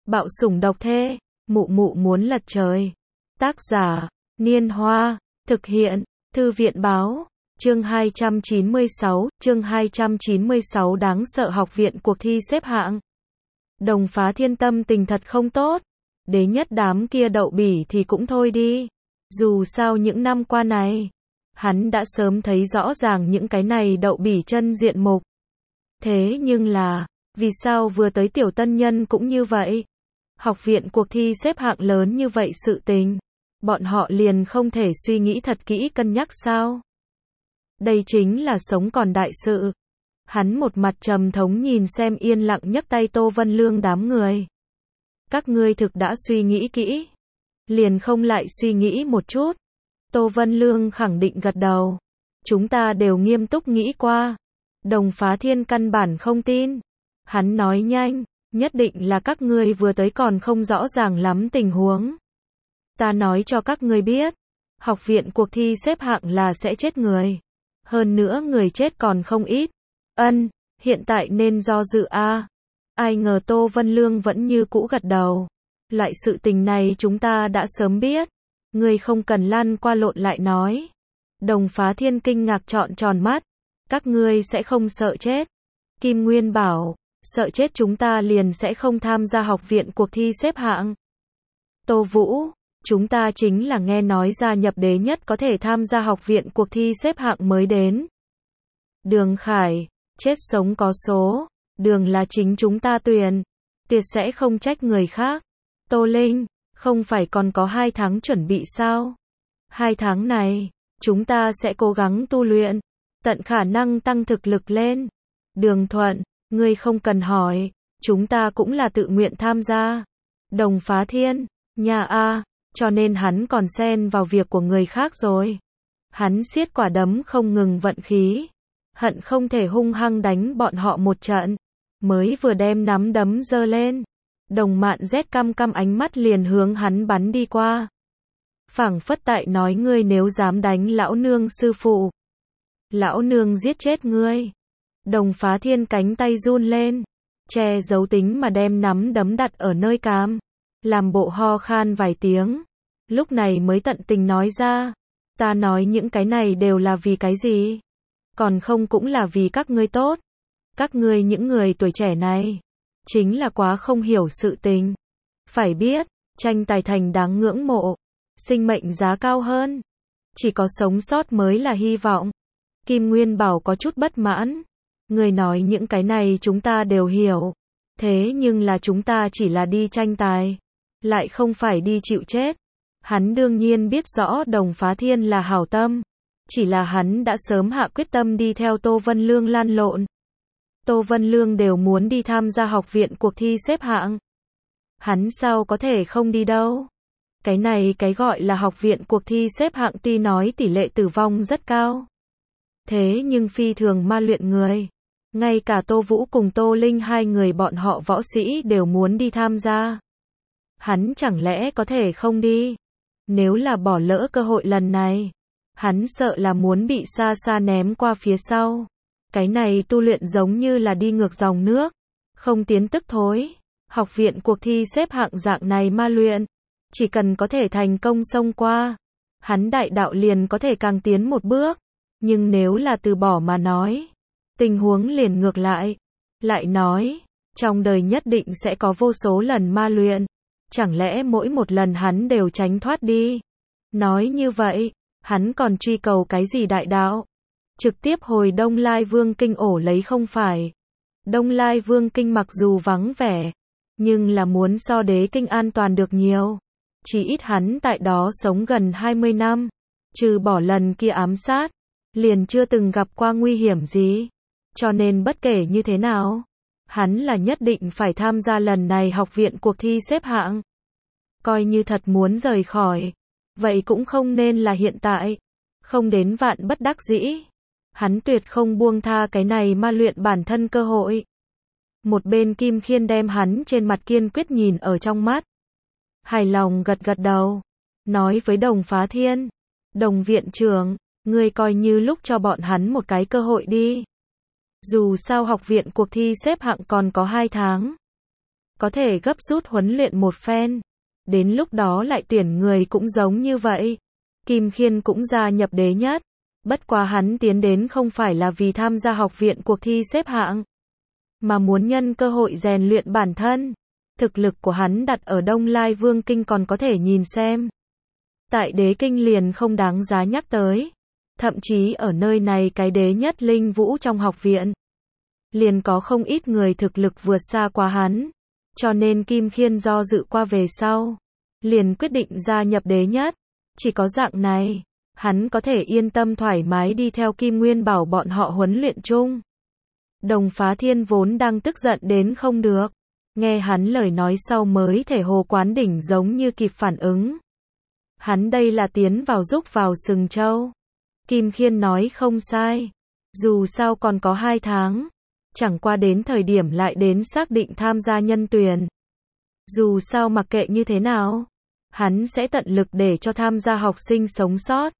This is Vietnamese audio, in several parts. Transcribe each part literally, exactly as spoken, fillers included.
Bạo sủng độc thê, mụ mụ muốn lật trời. Tác giả, Niên Hoa, thực hiện, Thư viện Báo, chương hai trăm chín mươi sáu, chương hai trăm chín mươi sáu đáng sợ học viện cuộc thi xếp hạng. Đồng Phá Thiên tâm tình thật không tốt, đế nhất đám kia đậu bỉ thì cũng thôi đi. Dù sao những năm qua này, hắn đã sớm thấy rõ ràng những cái này đậu bỉ chân diện mục. Thế nhưng là, vì sao vừa tới tiểu tân nhân cũng như vậy? Học viện cuộc thi xếp hạng lớn như vậy sự tình, bọn họ liền không thể suy nghĩ thật kỹ cân nhắc sao? Đây chính là sống còn đại sự. Hắn một mặt trầm thống nhìn xem yên lặng nhấc tay Tô Vân Lương đám người. Các ngươi thực đã suy nghĩ kỹ, liền không lại suy nghĩ một chút. Tô Vân Lương khẳng định gật đầu. Chúng ta đều nghiêm túc nghĩ qua. Đồng Phá Thiên căn bản không tin. Hắn nói nhanh, nhất định là các ngươi vừa tới còn không rõ ràng lắm tình huống. Ta nói cho các ngươi biết, học viện cuộc thi xếp hạng là sẽ chết người. Hơn nữa người chết còn không ít. Ân, hiện tại nên do dự a. Ai ngờ Tô Vân Lương vẫn như cũ gật đầu. Loại sự tình này chúng ta đã sớm biết. Ngươi không cần lăn qua lộn lại nói. Đồng Phá Thiên kinh ngạc trọn tròn mắt. Các ngươi sẽ không sợ chết. Kim Nguyên bảo, sợ chết chúng ta liền sẽ không tham gia học viện cuộc thi xếp hạng. Tô Vũ, chúng ta chính là nghe nói gia nhập đế nhất có thể tham gia học viện cuộc thi xếp hạng mới đến. Đường Khải, chết sống có số. Đường là chính chúng ta tuyển. Tuyệt sẽ không trách người khác. Tô Linh, không phải còn có hai tháng chuẩn bị sao? Hai tháng này, chúng ta sẽ cố gắng tu luyện, tận khả năng tăng thực lực lên. Đường Thuận, ngươi không cần hỏi, chúng ta cũng là tự nguyện tham gia. Đồng Phá Thiên, nhà a, cho nên hắn còn xen vào việc của người khác rồi. Hắn siết quả đấm không ngừng vận khí, hận không thể hung hăng đánh bọn họ một trận. Mới vừa đem nắm đấm giơ lên, Đồng Mạn rét căm căm ánh mắt liền hướng hắn bắn đi qua. Phảng phất tại nói ngươi nếu dám đánh lão nương sư phụ, lão nương giết chết ngươi. Đồng Phá Thiên cánh tay run lên, che giấu tính mà đem nắm đấm đặt ở nơi cằm, làm bộ ho khan vài tiếng, lúc này mới tận tình nói ra, ta nói những cái này đều là vì cái gì? Còn không cũng là vì các ngươi tốt. Các ngươi những người tuổi trẻ này, chính là quá không hiểu sự tình. Phải biết, tranh tài thành đáng ngưỡng mộ, sinh mệnh giá cao hơn. Chỉ có sống sót mới là hy vọng. Kim Nguyên Bảo có chút bất mãn. Người nói những cái này chúng ta đều hiểu. Thế nhưng là chúng ta chỉ là đi tranh tài, lại không phải đi chịu chết. Hắn đương nhiên biết rõ Đồng Phá Thiên là hảo tâm. Chỉ là hắn đã sớm hạ quyết tâm đi theo Tô Vân Lương lăn lộn. Tô Vân Lương đều muốn đi tham gia học viện cuộc thi xếp hạng. Hắn sao có thể không đi đâu. Cái này cái gọi là học viện cuộc thi xếp hạng tuy nói tỷ lệ tử vong rất cao. Thế nhưng phi thường ma luyện người. Ngay cả Tô Vũ cùng Tô Linh hai người bọn họ võ sĩ đều muốn đi tham gia. Hắn chẳng lẽ có thể không đi? Nếu là bỏ lỡ cơ hội lần này, hắn sợ là muốn bị xa xa ném qua phía sau. Cái này tu luyện giống như là đi ngược dòng nước, không tiến tức thối. Học viện cuộc thi xếp hạng dạng này ma luyện, chỉ cần có thể thành công xông qua, hắn đại đạo liền có thể càng tiến một bước. Nhưng nếu là từ bỏ mà nói, tình huống liền ngược lại. Lại nói, trong đời nhất định sẽ có vô số lần ma luyện, chẳng lẽ mỗi một lần hắn đều tránh thoát đi? Nói như vậy, hắn còn truy cầu cái gì đại đạo? Trực tiếp hồi Đông Lai Vương Kinh ổ lấy không phải. Đông Lai Vương Kinh mặc dù vắng vẻ, nhưng là muốn so Đế Kinh an toàn được nhiều. Chỉ ít hắn tại đó sống gần hai mươi năm, trừ bỏ lần kia ám sát, liền chưa từng gặp qua nguy hiểm gì. Cho nên bất kể như thế nào, hắn là nhất định phải tham gia lần này học viện cuộc thi xếp hạng. Coi như thật muốn rời khỏi, vậy cũng không nên là hiện tại, không đến vạn bất đắc dĩ. Hắn tuyệt không buông tha cái này ma luyện bản thân cơ hội. Một bên Kim Khiên đem hắn trên mặt kiên quyết nhìn ở trong mắt. Hài lòng gật gật đầu. Nói với Đồng Phá Thiên. Đồng viện trưởng, ngươi coi như lúc cho bọn hắn một cái cơ hội đi. Dù sao học viện cuộc thi xếp hạng còn có hai tháng. có thể gấp rút huấn luyện một phen. Đến lúc đó lại tuyển người cũng giống như vậy. Kim Khiên cũng gia nhập đế nhất. Bất quá hắn tiến đến không phải là vì tham gia học viện cuộc thi xếp hạng, mà muốn nhân cơ hội rèn luyện bản thân. Thực lực của hắn đặt ở Đông Lai Vương Kinh còn có thể nhìn xem. Tại đế kinh liền không đáng giá nhắc tới. Thậm chí ở nơi này cái đế nhất linh vũ trong học viện, liền có không ít người thực lực vượt xa qua hắn. Cho nên Kim Khiên do dự qua về sau, liền quyết định gia nhập đế nhất. Chỉ có dạng này, hắn có thể yên tâm thoải mái đi theo Kim Nguyên Bảo bọn họ huấn luyện chung. Đồng Phá Thiên vốn đang tức giận đến không được. Nghe hắn lời nói sau mới thể hồ quán đỉnh giống như kịp phản ứng. Hắn đây là tiến vào rúc vào sừng trâu. Kim Khiên nói không sai. Dù sao còn có hai tháng. Chẳng qua đến thời điểm lại đến xác định tham gia nhân tuyển. Dù sao mặc kệ như thế nào, hắn sẽ tận lực để cho tham gia học sinh sống sót.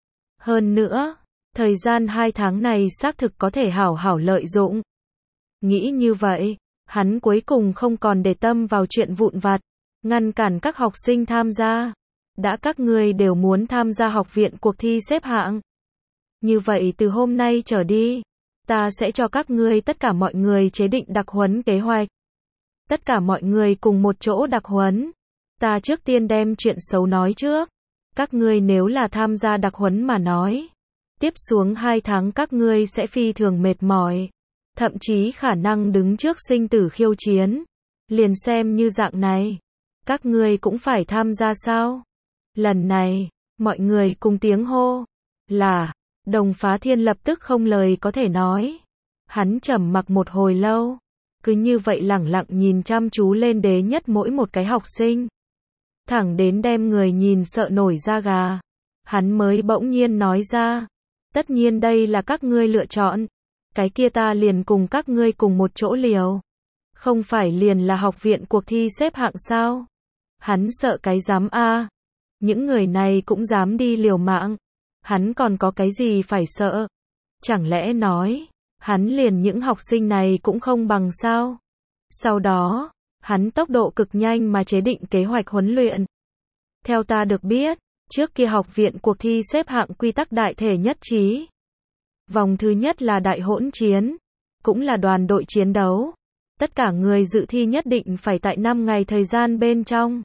Hơn nữa, thời gian hai tháng này xác thực có thể hảo hảo lợi dụng. Nghĩ như vậy, hắn cuối cùng không còn để tâm vào chuyện vụn vặt, ngăn cản các học sinh tham gia. Đã các ngươi đều muốn tham gia học viện cuộc thi xếp hạng. Như vậy từ hôm nay trở đi, ta sẽ cho các ngươi tất cả mọi người chế định đặc huấn kế hoạch. Tất cả mọi người cùng một chỗ đặc huấn. Ta trước tiên đem chuyện xấu nói trước. Các ngươi nếu là tham gia đặc huấn mà nói, tiếp xuống hai tháng các ngươi sẽ phi thường mệt mỏi. Thậm chí khả năng đứng trước sinh tử khiêu chiến. Liền xem như dạng này, các ngươi cũng phải tham gia sao? Lần này, mọi người cùng tiếng hô là. Đồng Phá Thiên lập tức không lời có thể nói. Hắn trầm mặc một hồi lâu, cứ như vậy lẳng lặng nhìn chăm chú lên đế nhất mỗi một cái học sinh. Thẳng đến đem người nhìn sợ nổi da gà. Hắn mới bỗng nhiên nói ra. Tất nhiên đây là các ngươi lựa chọn. Cái kia ta liền cùng các ngươi cùng một chỗ liều. Không phải liền là học viện cuộc thi xếp hạng sao? Hắn sợ cái dám a. Những người này cũng dám đi liều mạng. Hắn còn có cái gì phải sợ? Chẳng lẽ nói, hắn liền những học sinh này cũng không bằng sao? Sau đó, hắn tốc độ cực nhanh mà chế định kế hoạch huấn luyện. Theo ta được biết, trước kia học viện cuộc thi xếp hạng quy tắc đại thể nhất trí. Vòng thứ nhất là đại hỗn chiến, cũng là đoàn đội chiến đấu. Tất cả người dự thi nhất định phải tại năm ngày thời gian bên trong.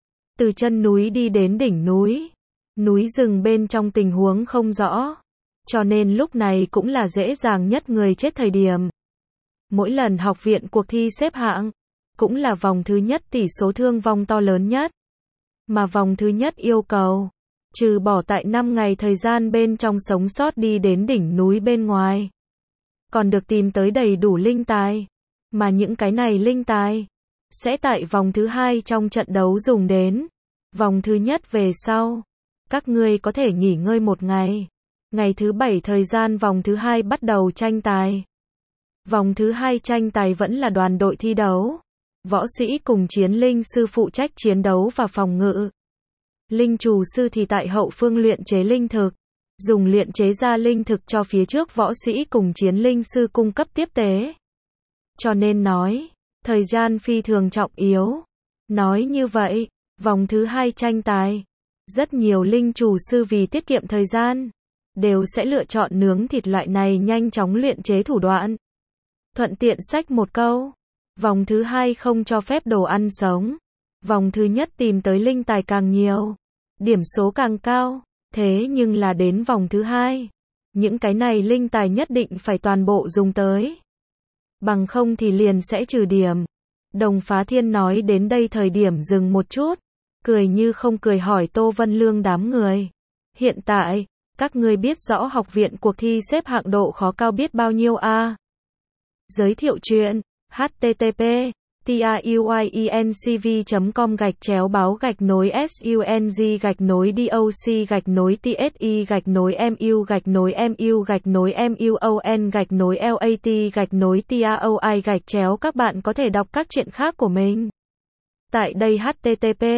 Từ chân núi đi đến đỉnh núi. Núi rừng bên trong tình huống không rõ. Cho nên lúc này cũng là dễ dàng nhất người chết thời điểm. Mỗi lần học viện cuộc thi xếp hạng, cũng là vòng thứ nhất tỷ số thương vong to lớn nhất. Mà vòng thứ nhất yêu cầu, trừ bỏ tại năm ngày thời gian bên trong sống sót đi đến đỉnh núi bên ngoài, còn được tìm tới đầy đủ linh tài. Mà những cái này linh tài, sẽ tại vòng thứ hai trong trận đấu dùng đến. Vòng thứ nhất về sau, các ngươi có thể nghỉ ngơi một ngày. Ngày thứ bảy thời gian vòng thứ hai bắt đầu tranh tài. Vòng thứ hai tranh tài vẫn là đoàn đội thi đấu. Võ sĩ cùng chiến linh sư phụ trách chiến đấu và phòng ngự. Linh chủ sư thì tại hậu phương luyện chế linh thực. Dùng luyện chế ra linh thực cho phía trước võ sĩ cùng chiến linh sư cung cấp tiếp tế. Cho nên nói, thời gian phi thường trọng yếu. Nói như vậy, vòng thứ hai tranh tài, rất nhiều linh chủ sư vì tiết kiệm thời gian, đều sẽ lựa chọn nướng thịt loại này nhanh chóng luyện chế thủ đoạn. Thuận tiện xách một câu, vòng thứ hai không cho phép đồ ăn sống. Vòng thứ nhất tìm tới linh tài càng nhiều, điểm số càng cao. Thế nhưng là đến vòng thứ hai, những cái này linh tài nhất định phải toàn bộ dùng tới. Bằng không thì liền sẽ trừ điểm. Đồng Phá Thiên nói đến đây thời điểm dừng một chút, cười như không cười hỏi Tô Vân Lương đám người. Hiện tại, các ngươi biết rõ học viện cuộc thi xếp hạng độ khó cao biết bao nhiêu a? À? Giới thiệu chuyện, h t t p tuyencv chấm com gạch chéo báo gạch nối sung gạch nối doc gạch nối tsi gạch nối mu gạch nối mu gạch nối muon gạch nối lat gạch nối taoi gạch chéo. Các bạn có thể đọc các chuyện khác của mình tại đây. h t t p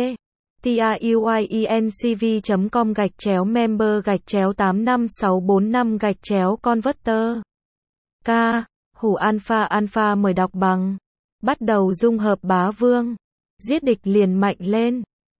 tuyencv chấm com gạch chéo member gạch chéo tám năm sáu bốn năm gạch chéo converter. K. Hủ Alpha Alpha mời đọc bằng bắt đầu dung hợp bá vương. Giết địch liền mạnh lên.